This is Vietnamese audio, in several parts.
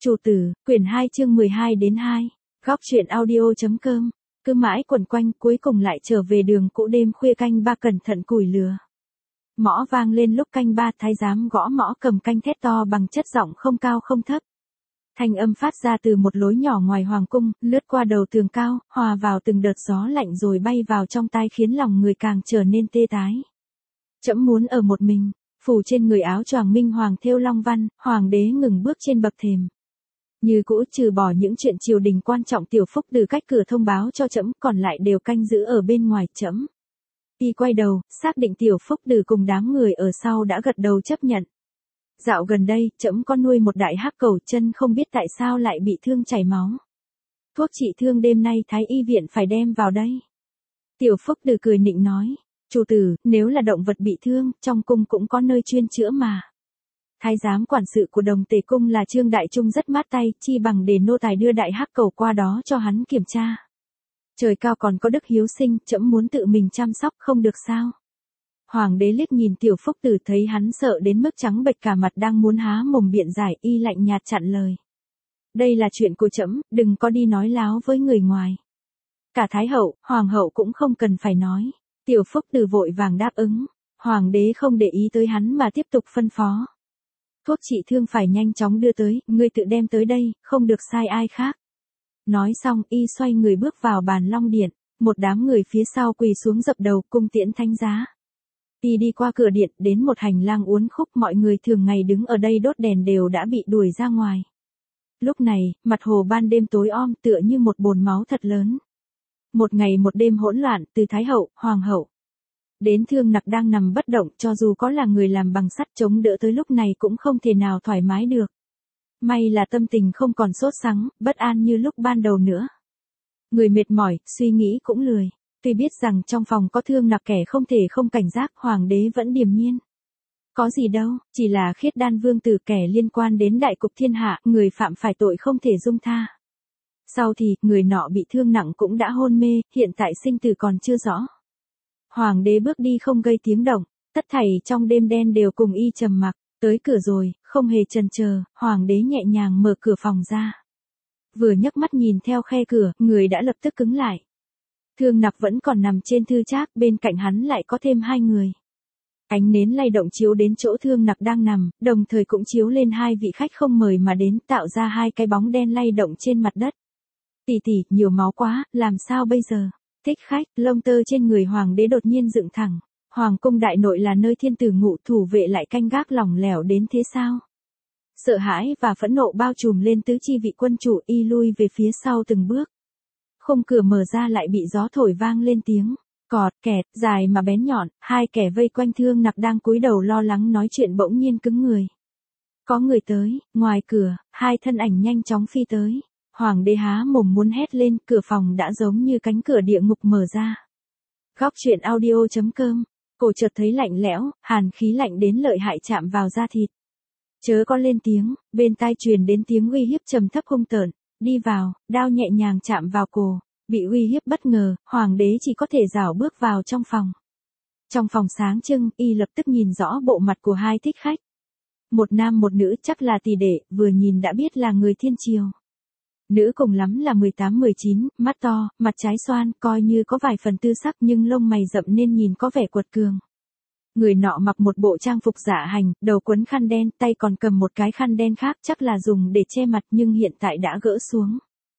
Chủ tử, quyển 2 chương 12 đến 2. Góc truyện audio.com. Cứ mãi quẩn quanh cuối cùng lại trở về đường cũ đêm khuya canh ba cẩn thận củi lửa. Mõ vang lên lúc canh ba, thái giám gõ mõ cầm canh thét to bằng chất giọng không cao không thấp. Thanh âm phát ra từ một lối nhỏ ngoài hoàng cung, lướt qua đầu tường cao, hòa vào từng đợt gió lạnh rồi bay vào trong tai khiến lòng người càng trở nên tê tái. Trẫm muốn ở một mình. Phủ trên người áo choàng minh hoàng thêu long văn, hoàng đế ngừng bước trên bậc thềm. Như cũ trừ bỏ những chuyện triều đình quan trọng, Tiểu Phúc từ cách cửa thông báo cho trẫm, còn lại đều canh giữ ở bên ngoài trẫm. Y quay đầu, xác định Tiểu Phúc từ cùng đám người ở sau đã gật đầu chấp nhận. Dạo gần đây, trẫm có nuôi một đại hắc cẩu, chân không biết tại sao lại bị thương chảy máu. Thuốc trị thương đêm nay thái y viện phải đem vào đây. Tiểu Phúc từ cười nịnh nói. Chủ tử, nếu là động vật bị thương, trong cung cũng có nơi chuyên chữa mà. Thái giám quản sự của Đồng Tề cung là Trương Đại Trung rất mát tay, chi bằng để nô tài đưa đại hắc cẩu qua đó cho hắn kiểm tra. Trời cao còn có đức hiếu sinh, trẫm muốn tự mình chăm sóc không được sao? Hoàng đế liếc nhìn Tiểu Phúc Tử, thấy hắn sợ đến mức trắng bệch cả mặt đang muốn há mồm biện giải, y lạnh nhạt chặn lời. Đây là chuyện của trẫm, đừng có đi nói láo với người ngoài. Cả thái hậu, hoàng hậu cũng không cần phải nói. Tiểu Phúc Tử vội vàng đáp ứng. Hoàng đế không để ý tới hắn mà tiếp tục phân phó. Thuốc trị thương phải nhanh chóng đưa tới, ngươi tự đem tới đây, không được sai ai khác. Nói xong, y xoay người bước vào bàn long điện, một đám người phía sau quỳ xuống dập đầu cung tiễn thánh giá. Y đi qua cửa điện, đến một hành lang uốn khúc, mọi người thường ngày đứng ở đây đốt đèn đều đã bị đuổi ra ngoài. Lúc này, mặt hồ ban đêm tối om tựa như một bồn máu thật lớn. Một ngày một đêm hỗn loạn, từ thái hậu, hoàng hậu đến Thương Nặc đang nằm bất động, cho dù có là người làm bằng sắt chống đỡ tới lúc này cũng không thể nào thoải mái được. May là tâm tình không còn sốt sắng, bất an như lúc ban đầu nữa. Người mệt mỏi, suy nghĩ cũng lười. Tuy biết rằng trong phòng có Thương Nặc, kẻ không thể không cảnh giác, hoàng đế vẫn điềm nhiên. Có gì đâu, chỉ là Khiết Đan vương tử, kẻ liên quan đến đại cục thiên hạ, người phạm phải tội không thể dung tha. Sau thì, người nọ bị thương nặng cũng đã hôn mê, hiện tại sinh tử còn chưa rõ. Hoàng đế bước đi không gây tiếng động, tất thảy trong đêm đen đều cùng y trầm mặc, tới cửa rồi, không hề chần chờ, hoàng đế nhẹ nhàng mở cửa phòng ra. Vừa nhấc mắt nhìn theo khe cửa, người đã lập tức cứng lại. Thương Nặc vẫn còn nằm trên thư trác, bên cạnh hắn lại có thêm hai người. Ánh nến lay động chiếu đến chỗ Thương Nặc đang nằm, đồng thời cũng chiếu lên hai vị khách không mời mà đến, tạo ra hai cái bóng đen lay động trên mặt đất. Tỷ tỷ, nhiều máu quá, làm sao bây giờ? Thích khách, lông tơ trên người hoàng đế đột nhiên dựng thẳng. Hoàng cung đại nội là nơi thiên tử ngụ, thủ vệ lại canh gác lỏng lẻo đến thế sao? Sợ hãi và phẫn nộ bao trùm lên tứ chi vị quân chủ, y lui về phía sau từng bước. Khung cửa mở ra lại bị gió thổi vang lên tiếng cọt kẹt dài mà bén nhọn, hai kẻ vây quanh Thương Nặc đang cúi đầu lo lắng nói chuyện bỗng nhiên cứng người. Có người tới, ngoài cửa, hai thân ảnh nhanh chóng phi tới. Hoàng đế há mồm muốn hét lên, cửa phòng đã giống như cánh cửa địa ngục mở ra. Góc truyện audio.com. Cổ chợt thấy lạnh lẽo, hàn khí lạnh đến lợi hại chạm vào da thịt. Chớ có lên tiếng, bên tai truyền đến tiếng uy hiếp trầm thấp hung tợn. Đi vào, đao nhẹ nhàng chạm vào cổ. Bị uy hiếp bất ngờ, hoàng đế chỉ có thể rảo bước vào trong phòng. Trong phòng sáng trưng, y lập tức nhìn rõ bộ mặt của hai thích khách. Một nam một nữ, chắc là tỷ đệ, vừa nhìn đã biết là người thiên triều. Nữ cùng lắm là 18-19, mắt to, mặt trái xoan, coi như có vài phần tư sắc nhưng lông mày rậm nên nhìn có vẻ quật cường. Người nọ mặc một bộ trang phục dạ hành, đầu quấn khăn đen, tay còn cầm một cái khăn đen khác, chắc là dùng để che mặt nhưng hiện tại đã gỡ xuống.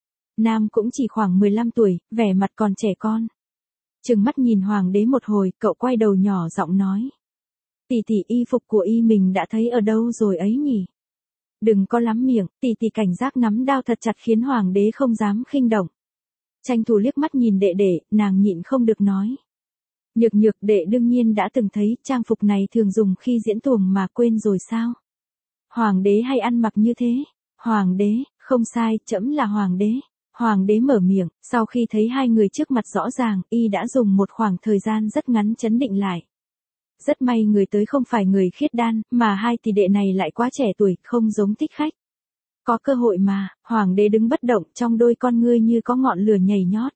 Nam cũng chỉ khoảng 15 tuổi, vẻ mặt còn trẻ con. Trừng mắt nhìn hoàng đế một hồi, cậu quay đầu nhỏ giọng nói. Tỷ tỷ, y phục của y mình đã thấy ở đâu rồi ấy nhỉ? Đừng có lắm miệng, tỷ tỷ cảnh giác nắm đao thật chặt khiến hoàng đế không dám khinh động. Tranh thủ liếc mắt nhìn đệ đệ, nàng nhịn không được nói. Nhược nhược, đệ đương nhiên đã từng thấy, trang phục này thường dùng khi diễn tuồng mà quên rồi sao? Hoàng đế hay ăn mặc như thế? Hoàng đế, không sai, trẫm là hoàng đế. Hoàng đế mở miệng, sau khi thấy hai người trước mặt rõ ràng, y đã dùng một khoảng thời gian rất ngắn trấn định lại. Rất may người tới không phải người Khiết Đan, mà hai tỷ đệ này lại quá trẻ tuổi, không giống thích khách. Có cơ hội mà, hoàng đế đứng bất động, trong đôi con ngươi như có ngọn lửa nhảy nhót.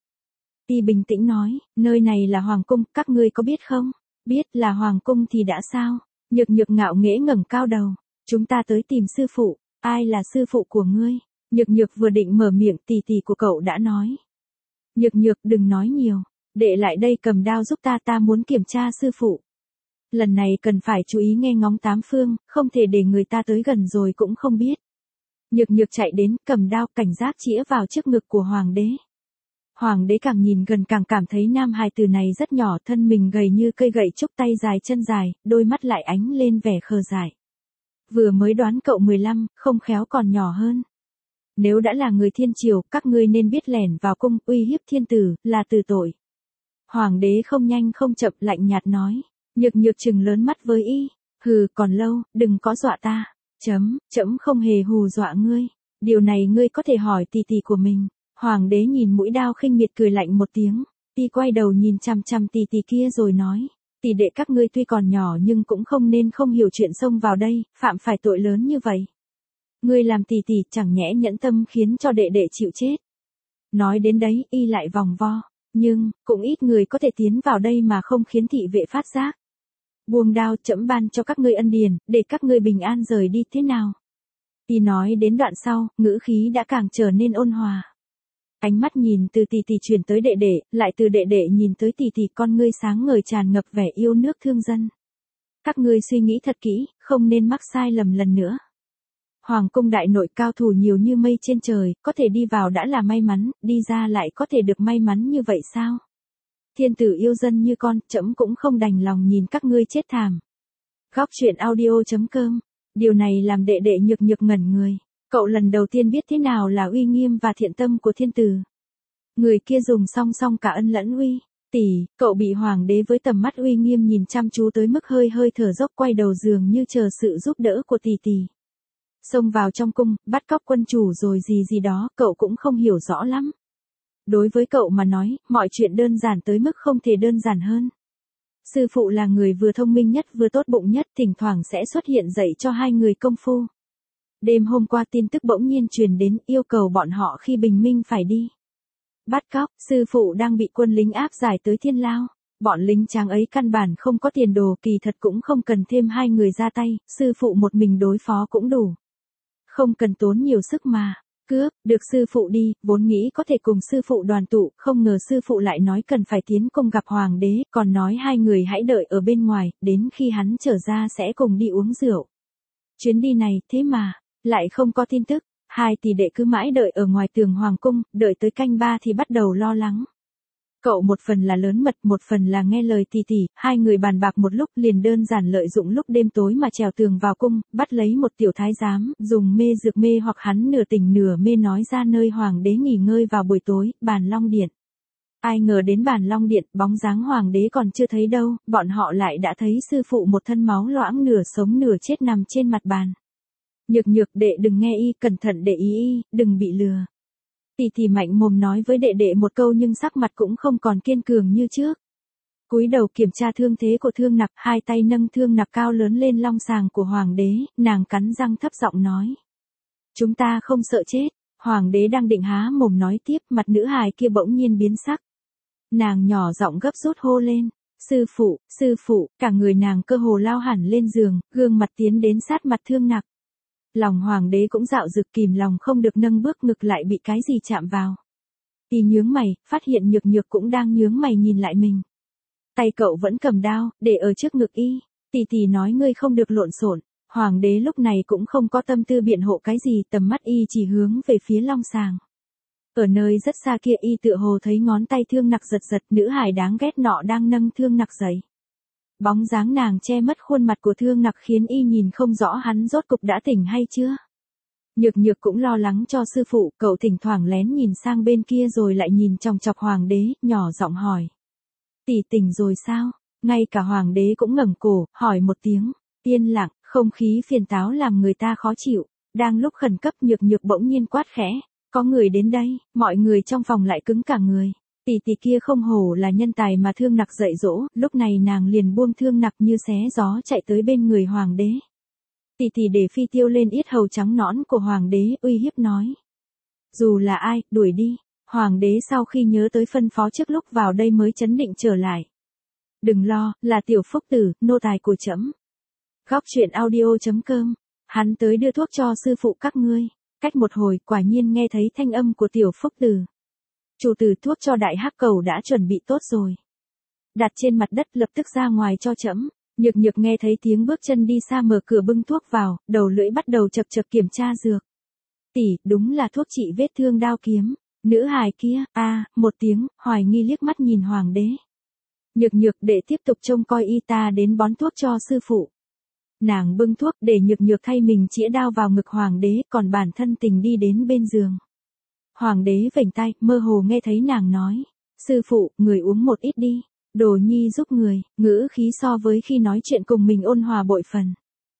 Y bình tĩnh nói, nơi này là hoàng cung, các ngươi có biết không? Biết là hoàng cung thì đã sao? Nhược nhược ngạo nghễ ngẩng cao đầu, chúng ta tới tìm sư phụ. Ai là sư phụ của ngươi? Nhược nhược vừa định mở miệng tỷ tỷ của cậu đã nói. Nhược nhược đừng nói nhiều, đệ lại đây cầm đao giúp ta muốn kiểm tra sư phụ. Lần này cần phải chú ý nghe ngóng tám phương, không thể để người ta tới gần rồi cũng không biết. Nhược nhược chạy đến, cầm đao cảnh giác chĩa vào trước ngực của hoàng đế. Hoàng đế càng nhìn gần càng cảm thấy nam hài tử này rất nhỏ, thân mình gầy như cây gậy trúc, tay dài chân dài, đôi mắt lại ánh lên vẻ khờ dại. Vừa mới đoán cậu 15, không khéo còn nhỏ hơn. Nếu đã là người thiên triều, các ngươi nên biết lẻn vào cung, uy hiếp thiên tử, là từ tội. Hoàng đế không nhanh không chậm lạnh nhạt nói. Nhược nhược trừng lớn mắt với y. Hừ, còn lâu, đừng có dọa ta. Trẫm không hề hù dọa ngươi. Điều này ngươi có thể hỏi tỷ tỷ của mình. Hoàng đế nhìn mũi đao khinh miệt cười lạnh một tiếng. Y quay đầu nhìn chằm chằm tỷ tỷ kia rồi nói. Tỷ đệ các ngươi tuy còn nhỏ nhưng cũng không nên không hiểu chuyện xông vào đây, phạm phải tội lớn như vậy. Ngươi làm tỷ tỷ chẳng nhẽ nhẫn tâm khiến cho đệ đệ chịu chết. Nói đến đấy, y lại vòng vo. Nhưng, cũng ít người có thể tiến vào đây mà không khiến thị vệ phát giác. Buông đao, trẫm ban cho các ngươi ân điển, để các ngươi bình an rời đi thế nào. Y nói đến đoạn sau, ngữ khí đã càng trở nên ôn hòa. Ánh mắt nhìn từ tỷ tỷ chuyển tới đệ đệ, lại từ đệ đệ nhìn tới tỷ tỷ, con ngươi sáng ngời tràn ngập vẻ yêu nước thương dân. Các ngươi suy nghĩ thật kỹ, không nên mắc sai lầm lần nữa. Hoàng cung đại nội cao thủ nhiều như mây trên trời, có thể đi vào đã là may mắn, đi ra lại có thể được may mắn như vậy sao? Thiên tử yêu dân như con, trẫm cũng không đành lòng nhìn các ngươi chết thảm. Góc truyện audio.com. Điều này làm đệ đệ nhược nhược ngẩn người. Cậu lần đầu tiên biết thế nào là uy nghiêm và thiện tâm của thiên tử. Người kia dùng song song cả ân lẫn uy. Tỷ, cậu bị hoàng đế với tầm mắt uy nghiêm nhìn chăm chú tới mức hơi thở dốc, quay đầu dường như chờ sự giúp đỡ của tỷ tỷ. Xông vào trong cung, bắt cóc quân chủ rồi gì đó, cậu cũng không hiểu rõ lắm. Đối với cậu mà nói, mọi chuyện đơn giản tới mức không thể đơn giản hơn. Sư phụ là người vừa thông minh nhất vừa tốt bụng nhất, thỉnh thoảng sẽ xuất hiện dạy cho hai người công phu. Đêm hôm qua tin tức bỗng nhiên truyền đến, yêu cầu bọn họ khi bình minh phải đi bắt cóc. Sư phụ đang bị quân lính áp giải tới thiên lao. Bọn lính tráng ấy căn bản không có tiền đồ, kỳ thật cũng không cần thêm hai người ra tay, sư phụ một mình đối phó cũng đủ. Không cần tốn nhiều sức mà. Cướp, được sư phụ đi, vốn nghĩ có thể cùng sư phụ đoàn tụ, không ngờ sư phụ lại nói cần phải tiến cung gặp hoàng đế, còn nói hai người hãy đợi ở bên ngoài, đến khi hắn trở ra sẽ cùng đi uống rượu. Chuyến đi này, thế mà, lại không có tin tức, hai tỷ đệ cứ mãi đợi ở ngoài tường hoàng cung, đợi tới canh 3 thì bắt đầu lo lắng. Cậu một phần là lớn mật, một phần là nghe lời tỷ tỷ, hai người bàn bạc một lúc liền đơn giản lợi dụng lúc đêm tối mà trèo tường vào cung, bắt lấy một tiểu thái giám, dùng mê dược mê hoặc hắn nửa tỉnh nửa mê nói ra nơi hoàng đế nghỉ ngơi vào buổi tối, Bàn Long Điện. Ai ngờ đến Bàn Long Điện, bóng dáng hoàng đế còn chưa thấy đâu, bọn họ lại đã thấy sư phụ một thân máu loãng nửa sống nửa chết nằm trên mặt bàn. Nhược nhược, đệ đừng nghe y, cẩn thận để ý, đừng bị lừa. Tỷ tỷ mạnh mồm nói với đệ đệ một câu nhưng sắc mặt cũng không còn kiên cường như trước. Cúi đầu kiểm tra thương thế của Thương Nặc, hai tay nâng Thương Nặc cao lớn lên long sàng của hoàng đế, nàng cắn răng thấp giọng nói. Chúng ta không sợ chết. Hoàng đế đang định há mồm nói tiếp, mặt nữ hài kia bỗng nhiên biến sắc. Nàng nhỏ giọng gấp rút hô lên. Sư phụ, cả người nàng cơ hồ lao hẳn lên giường, gương mặt tiến đến sát mặt Thương Nặc. Lòng hoàng đế cũng dạo dực, kìm lòng không được nâng bước, ngực lại bị cái gì chạm vào. Y nhướng mày, phát hiện nhược nhược cũng đang nhướng mày nhìn lại mình. Tay cậu vẫn cầm đao, để ở trước ngực y. Tỷ nói ngươi không được lộn xộn. Hoàng đế lúc này cũng không có tâm tư biện hộ cái gì, tầm mắt y chỉ hướng về phía long sàng. Ở nơi rất xa kia y tựa hồ thấy ngón tay Thương Nặc giật, nữ hài đáng ghét nọ đang nâng Thương Nặc dậy. Bóng dáng nàng che mất khuôn mặt của Thương Nặc khiến y nhìn không rõ hắn rốt cục đã tỉnh hay chưa. Nhược nhược cũng lo lắng cho sư phụ, cậu thỉnh thoảng lén nhìn sang bên kia rồi lại nhìn chòng chọc hoàng đế, nhỏ giọng hỏi. Tỷ tỉnh rồi sao? Ngay cả hoàng đế cũng ngẩng cổ, hỏi một tiếng. Yên lặng, không khí phiền táo làm người ta khó chịu. Đang lúc khẩn cấp, nhược nhược bỗng nhiên quát khẽ. Có người đến đây, mọi người trong phòng lại cứng cả người. Tỷ kia không hổ là nhân tài mà Thương Nặc dạy dỗ, lúc này nàng liền buông Thương Nặc như xé gió chạy tới bên người hoàng đế. Tỷ để phi tiêu lên yết hầu trắng nõn của hoàng đế, uy hiếp nói. Dù là ai, đuổi đi. Hoàng đế sau khi nhớ tới phân phó trước lúc vào đây mới chấn định trở lại. Đừng lo, là tiểu phúc tử, nô tài của trẫm. Góc truyện audio.com Hắn tới đưa thuốc cho sư phụ các ngươi. Cách một hồi, quả nhiên nghe thấy thanh âm của Tiểu Phúc Tử. Chủ tử, thuốc cho đại hắc cầu đã chuẩn bị tốt rồi. Đặt trên mặt đất, lập tức ra ngoài cho trẫm. Nhược Nhược nghe thấy tiếng bước chân đi xa, mở cửa bưng thuốc vào, đầu lưỡi bắt đầu chập chập kiểm tra dược. Tỷ, đúng là thuốc trị vết thương đao kiếm. Nữ hài kia, một tiếng, hoài nghi liếc mắt nhìn hoàng đế. Nhược Nhược, để tiếp tục trông coi y, ta đến bón thuốc cho sư phụ. Nàng bưng thuốc để Nhược Nhược thay mình chĩa đao vào ngực hoàng đế, còn bản thân tình đi đến bên giường. Hoàng đế vểnh tai, mơ hồ nghe thấy nàng nói. Sư phụ, người uống một ít đi. Đồ nhi giúp người, ngữ khí so với khi nói chuyện cùng mình ôn hòa bội phần.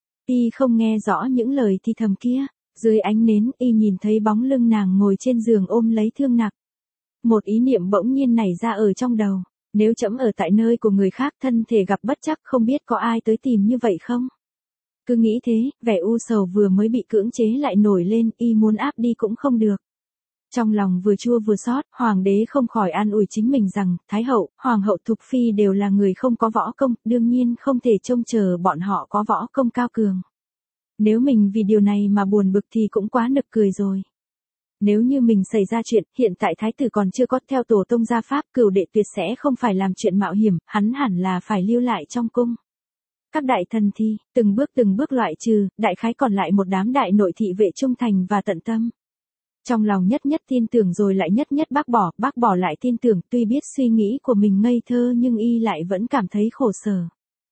Y không nghe rõ những lời thì thầm kia. Dưới ánh nến, y nhìn thấy bóng lưng nàng ngồi trên giường ôm lấy Thương Nặc. Một ý niệm bỗng nhiên nảy ra ở trong đầu. Nếu trẫm ở tại nơi của người khác, thân thể gặp bất trắc, không biết có ai tới tìm như vậy không? Cứ nghĩ thế, vẻ u sầu vừa mới bị cưỡng chế lại nổi lên, y muốn áp đi cũng không được. Trong lòng vừa chua vừa xót, hoàng đế không khỏi an ủi chính mình rằng, Thái hậu, hoàng hậu Thục Phi đều là người không có võ công, đương nhiên không thể trông chờ bọn họ có võ công cao cường. Nếu mình vì điều này mà buồn bực thì cũng quá nực cười rồi. Nếu như mình xảy ra chuyện, hiện tại thái tử còn chưa có theo tổ tông gia pháp, cửu đệ tuyệt sẽ không phải làm chuyện mạo hiểm, hắn hẳn là phải lưu lại trong cung. Các đại thần thi, từng bước loại trừ, đại khái còn lại một đám đại nội thị vệ trung thành và tận tâm. Trong lòng nhất tin tưởng rồi lại nhất bác bỏ lại tin tưởng, tuy biết suy nghĩ của mình ngây thơ nhưng y lại vẫn cảm thấy khổ sở.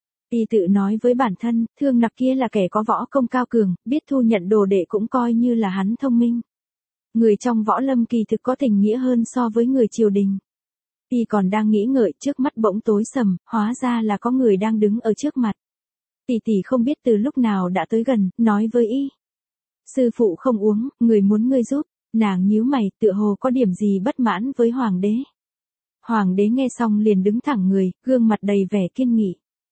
Y tự nói với bản thân, Thương Nặc kia là kẻ có võ công cao cường, biết thu nhận đồ đệ cũng coi như là hắn thông minh. Người trong võ lâm kỳ thực có tình nghĩa hơn so với người triều đình. Y còn đang nghĩ ngợi, trước mắt bỗng tối sầm, hóa ra là có người đang đứng ở trước mặt. Tỷ không biết từ lúc nào đã tới gần, nói với y. Sư phụ không uống, người muốn ngươi giúp. Nàng nhíu mày, tựa hồ có điểm gì bất mãn với hoàng đế. Hoàng đế nghe xong liền đứng thẳng người, gương mặt đầy vẻ kiên nghị.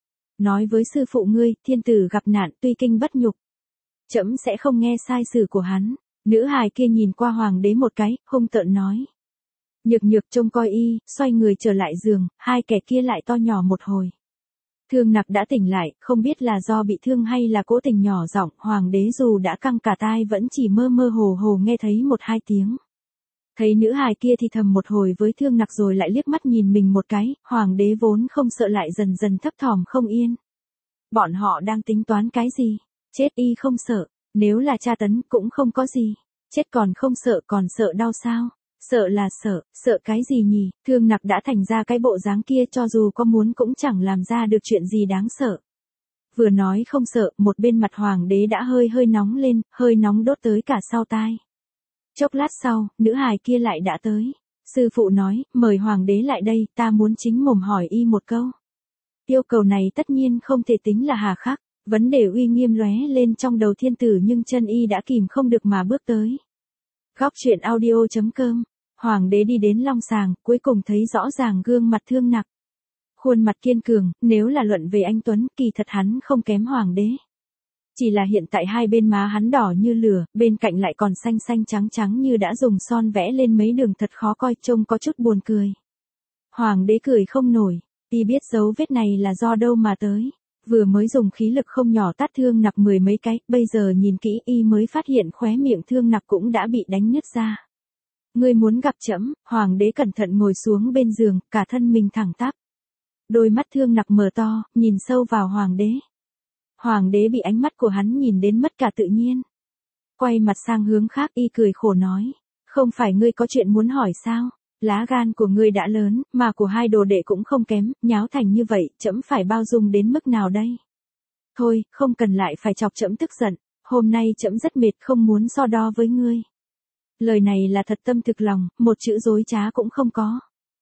Nói với sư phụ ngươi, thiên tử gặp nạn, tuy kinh bất nhục. Trẫm sẽ không nghe sai sử của hắn. Nữ hài kia nhìn qua hoàng đế một cái, hung tợn nói. Nhược Nhược trông coi y, xoay người trở lại giường, hai kẻ kia lại to nhỏ một hồi. Thương Nặc đã tỉnh lại, không biết là do bị thương hay là cố tình nhỏ giọng, hoàng đế dù đã căng cả tai vẫn chỉ mơ hồ nghe thấy một hai tiếng. Thấy nữ hài kia thì thầm một hồi với Thương Nặc rồi lại liếc mắt nhìn mình một cái, hoàng đế vốn không sợ lại dần dần thấp thỏm không yên. Bọn họ đang tính toán cái gì? Chết y không sợ, nếu là tra tấn cũng không có gì. Chết còn không sợ, còn sợ đau sao? Sợ là sợ cái gì nhỉ? Thương Nặc đã thành ra cái bộ dáng kia, cho dù có muốn cũng chẳng làm ra được chuyện gì đáng sợ. Vừa nói không sợ, một bên mặt hoàng đế đã hơi nóng lên, hơi nóng đốt tới cả sau tai. Chốc lát sau, nữ hài kia lại đã tới. Sư phụ nói, mời hoàng đế lại đây, ta muốn chính mồm hỏi y một câu. Yêu cầu này tất nhiên không thể tính là hà khắc, vấn đề uy nghiêm lóe lên trong đầu thiên tử nhưng chân y đã kìm không được mà bước tới. Góc truyện audio.com. Hoàng đế đi đến long sàng, cuối cùng thấy rõ ràng gương mặt Thương Nặc. Khuôn mặt kiên cường, nếu là luận về anh tuấn, kỳ thật hắn không kém hoàng đế. Chỉ là hiện tại hai bên má hắn đỏ như lửa, bên cạnh lại còn xanh trắng như đã dùng son vẽ lên mấy đường thật khó coi, trông có chút buồn cười. Hoàng đế cười không nổi, y biết dấu vết này là do đâu mà tới. Vừa mới dùng khí lực không nhỏ tát Thương Nặc mười mấy cái, bây giờ nhìn kỹ y mới phát hiện khóe miệng Thương Nặc cũng đã bị đánh nứt ra. Ngươi muốn gặp trẫm? Hoàng đế cẩn thận ngồi xuống bên giường, cả thân mình thẳng tắp. Đôi mắt Thương Nặc mở to, nhìn sâu vào hoàng đế. Hoàng đế bị ánh mắt của hắn nhìn đến mất cả tự nhiên. Quay mặt sang hướng khác, y cười khổ nói. Không phải ngươi có chuyện muốn hỏi sao? Lá gan của ngươi đã lớn, mà của hai đồ đệ cũng không kém, nháo thành như vậy, trẫm phải bao dung đến mức nào đây? Thôi, không cần lại phải chọc trẫm tức giận, hôm nay trẫm rất mệt, không muốn so đo với ngươi. Lời này là thật tâm thực lòng, một chữ dối trá cũng không có.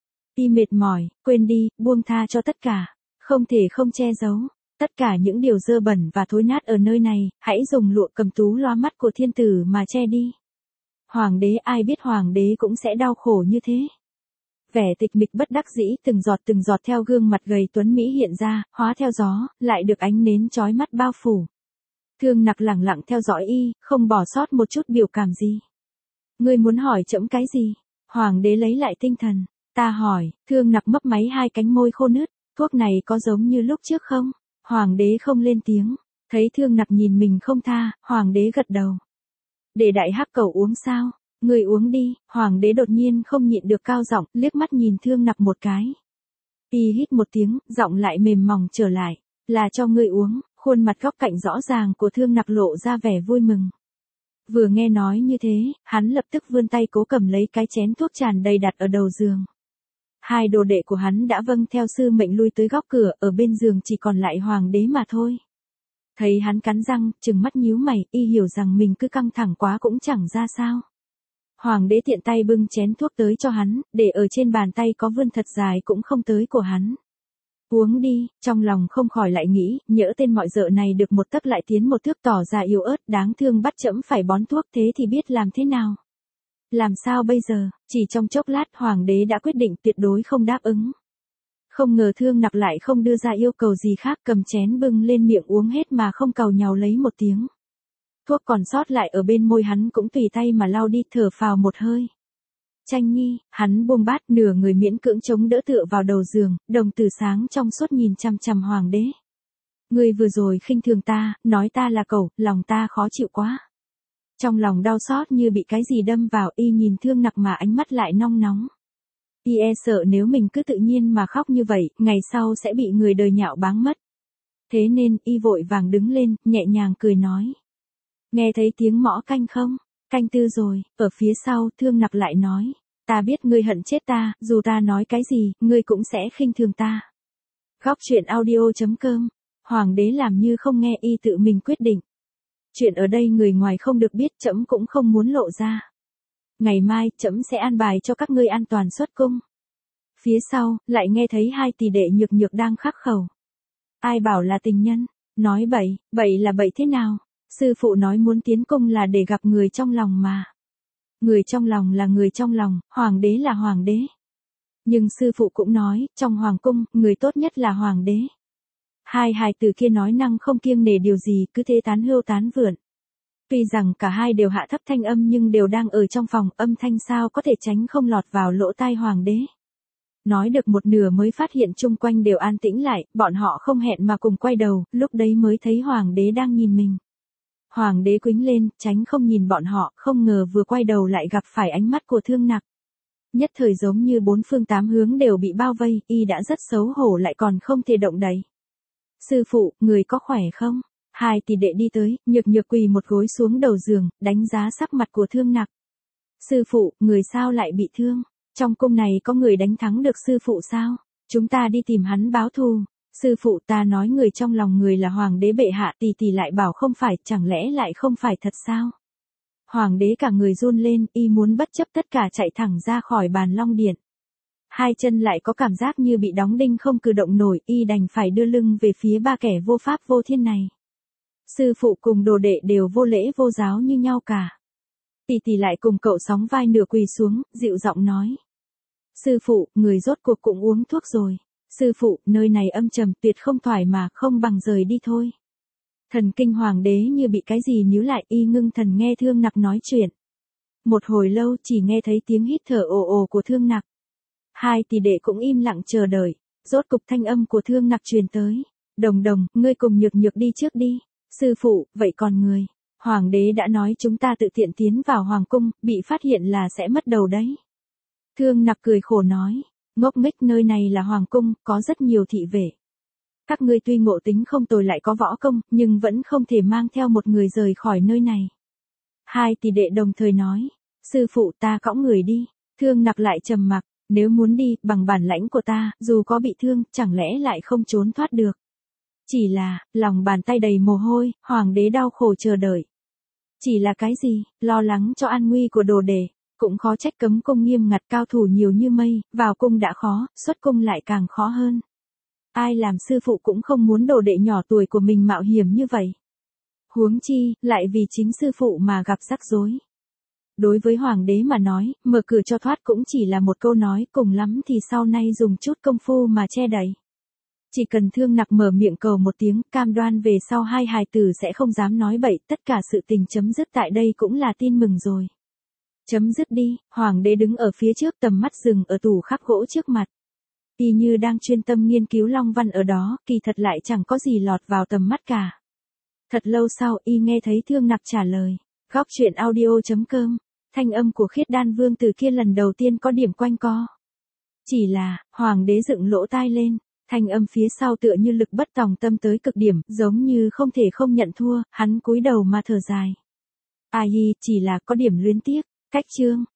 Y mệt mỏi, quên đi, buông tha cho tất cả, không thể không che giấu. Tất cả những điều dơ bẩn và thối nát ở nơi này, hãy dùng lụa cầm tú loa mắt của thiên tử mà che đi. Hoàng đế, ai biết hoàng đế cũng sẽ đau khổ như thế. Vẻ tịch mịch bất đắc dĩ từng giọt theo gương mặt gầy tuấn Mỹ hiện ra, hóa theo gió, lại được ánh nến chói mắt bao phủ. Thương Nặc lẳng lặng theo dõi y, không bỏ sót một chút biểu cảm gì. Ngươi muốn hỏi trẫm cái gì? Hoàng đế lấy lại tinh thần. Ta hỏi, Thương Nặc mấp máy hai cánh môi khô nứt, thuốc này có giống như lúc trước không? Hoàng đế không lên tiếng. Thấy Thương Nặc nhìn mình không tha, hoàng đế gật đầu. Để đại hắc cầu uống sao? Người uống đi, hoàng đế đột nhiên không nhịn được cao giọng, liếc mắt nhìn Thương Nặc một cái. Y hít một tiếng, giọng lại mềm mỏng trở lại, là cho ngươi uống, khuôn mặt góc cạnh rõ ràng của Thương Nặc lộ ra vẻ vui mừng. Vừa nghe nói như thế, hắn lập tức vươn tay cố cầm lấy cái chén thuốc tràn đầy đặt ở đầu giường. Hai đồ đệ của hắn đã vâng theo sư mệnh lui tới góc cửa, ở bên giường chỉ còn lại hoàng đế mà thôi. Thấy hắn cắn răng, trừng mắt nhíu mày, y hiểu rằng mình cứ căng thẳng quá cũng chẳng ra sao. Hoàng đế tiện tay bưng chén thuốc tới cho hắn, để ở trên bàn tay có vươn thật dài cũng không tới của hắn. Uống đi, trong lòng không khỏi lại nghĩ, nhỡ tên mọi dợ này được một tấc lại tiến một thước tỏ ra yếu ớt, đáng thương bắt trẫm phải bón thuốc, thế thì biết làm thế nào. Làm sao bây giờ, chỉ trong chốc lát hoàng đế đã quyết định tuyệt đối không đáp ứng. Không ngờ Thương Nặc lại không đưa ra yêu cầu gì khác, cầm chén bưng lên miệng uống hết mà không càu nhàu lấy một tiếng. Thuốc còn sót lại ở bên môi hắn cũng tùy tay mà lau đi, thở phào một hơi. Tranh Nhi, hắn buông bát, nửa người miễn cưỡng chống đỡ tựa vào đầu giường, đồng tử sáng trong suốt nhìn chằm chằm hoàng đế. Ngươi vừa rồi khinh thường ta, nói ta là cẩu, lòng ta khó chịu quá. Trong lòng đau xót như bị cái gì đâm vào, y nhìn Thương Nặc mà ánh mắt lại nong nóng. Y e sợ nếu mình cứ tự nhiên mà khóc như vậy, ngày sau sẽ bị người đời nhạo báng mất. Thế nên, y vội vàng đứng lên, nhẹ nhàng cười nói. Nghe thấy tiếng mõ canh không? Canh tư rồi, ở phía sau, Thương Nặc lại nói. Ta biết ngươi hận chết ta, dù ta nói cái gì, ngươi cũng sẽ khinh thường ta. Góc truyện audio.com. Hoàng đế làm như không nghe, y tự mình quyết định. Chuyện ở đây người ngoài không được biết, trẫm cũng không muốn lộ ra. Ngày mai, trẫm sẽ an bài cho các ngươi an toàn xuất cung. Phía sau, lại nghe thấy hai tỷ đệ Nhược Nhược đang khắc khẩu. Ai bảo là tình nhân? Nói bậy, bậy là bậy thế nào? Sư phụ nói muốn tiến cung là để gặp người trong lòng mà. Người trong lòng là người trong lòng, hoàng đế là hoàng đế. Nhưng sư phụ cũng nói, trong hoàng cung, người tốt nhất là hoàng đế. Hai hài tử kia nói năng không kiêng nể điều gì, cứ thế tán hưu tán vượn. Tuy rằng cả hai đều hạ thấp thanh âm nhưng đều đang ở trong phòng, âm thanh sao có thể tránh không lọt vào lỗ tai hoàng đế. Nói được một nửa mới phát hiện chung quanh đều an tĩnh lại, bọn họ không hẹn mà cùng quay đầu, lúc đấy mới thấy hoàng đế đang nhìn mình. Hoàng đế quĩnh lên, tránh không nhìn bọn họ, không ngờ vừa quay đầu lại gặp phải ánh mắt của Thương Nặc. Nhất thời giống như bốn phương tám hướng đều bị bao vây, y đã rất xấu hổ lại còn không thể động đậy. Sư phụ, người có khỏe không? Hai tỷ đệ đi tới, Nhược Nhược quỳ một gối xuống đầu giường, đánh giá sắc mặt của Thương Nặc. Sư phụ, người sao lại bị thương? Trong cung này có người đánh thắng được sư phụ sao? Chúng ta đi tìm hắn báo thù. Sư phụ, ta nói người trong lòng người là hoàng đế bệ hạ, tỷ tỷ lại bảo không phải, chẳng lẽ lại không phải thật sao? Hoàng đế cả người run lên, y muốn bất chấp tất cả chạy thẳng ra khỏi bàn long điện. Hai chân lại có cảm giác như bị đóng đinh không cử động nổi, y đành phải đưa lưng về phía ba kẻ vô pháp vô thiên này. Sư phụ cùng đồ đệ đều vô lễ vô giáo như nhau cả. Tỷ tỷ lại cùng cậu sóng vai nửa quỳ xuống, dịu giọng nói. Sư phụ, người rốt cuộc cũng uống thuốc rồi. Sư phụ, nơi này âm trầm, tuyệt không thoải mà, không bằng rời đi thôi. Thần kinh hoàng đế như bị cái gì níu lại, y ngưng thần nghe Thương Nặc nói chuyện. Một hồi lâu chỉ nghe thấy tiếng hít thở ồ ồ của Thương Nặc. Hai tỷ đệ cũng im lặng chờ đợi, rốt cục thanh âm của Thương Nặc truyền tới. Đồng đồng, ngươi cùng Nhược Nhược đi trước đi. Sư phụ, vậy còn người? Hoàng đế đã nói chúng ta tự tiện tiến vào hoàng cung, bị phát hiện là sẽ mất đầu đấy. Thương Nặc cười khổ nói, ngốc nghếch, nơi này là hoàng cung, có rất nhiều thị vệ. Các ngươi tuy ngộ tính không tồi lại có võ công, nhưng vẫn không thể mang theo một người rời khỏi nơi này. Hai tỷ đệ đồng thời nói, sư phụ, ta cõng người đi. Thương Nặc lại trầm mặc, nếu muốn đi, bằng bản lãnh của ta, dù có bị thương, chẳng lẽ lại không trốn thoát được. Chỉ là, lòng bàn tay đầy mồ hôi, hoàng đế đau khổ chờ đợi. Chỉ là cái gì, lo lắng cho an nguy của đồ đệ, cũng khó trách cấm cung nghiêm ngặt, cao thủ nhiều như mây, vào cung đã khó, xuất cung lại càng khó hơn. Ai làm sư phụ cũng không muốn đồ đệ nhỏ tuổi của mình mạo hiểm như vậy. Huống chi, lại vì chính sư phụ mà gặp rắc rối. Đối với hoàng đế mà nói, mở cửa cho thoát cũng chỉ là một câu nói, cùng lắm thì sau này dùng chút công phu mà che đậy. Chỉ cần Thương Nặc mở miệng cầu một tiếng, cam đoan về sau hai hài tử sẽ không dám nói bậy, tất cả sự tình chấm dứt tại đây cũng là tin mừng rồi. Chấm dứt đi, hoàng đế đứng ở phía trước, tầm mắt dừng ở tủ khắc gỗ trước mặt. Y như đang chuyên tâm nghiên cứu long văn ở đó, kỳ thật lại chẳng có gì lọt vào tầm mắt cả. Thật lâu sau y nghe thấy Thương Nặc trả lời. Góc truyện audio.com. Thanh âm của Khiết Đan Vương từ kia lần đầu tiên có điểm quanh co. Chỉ là, hoàng đế dựng lỗ tai lên, thanh âm phía sau tựa như lực bất tòng tâm tới cực điểm, giống như không thể không nhận thua, hắn cúi đầu mà thở dài. Ai hi, chỉ là có điểm luyến tiếc, cách chương.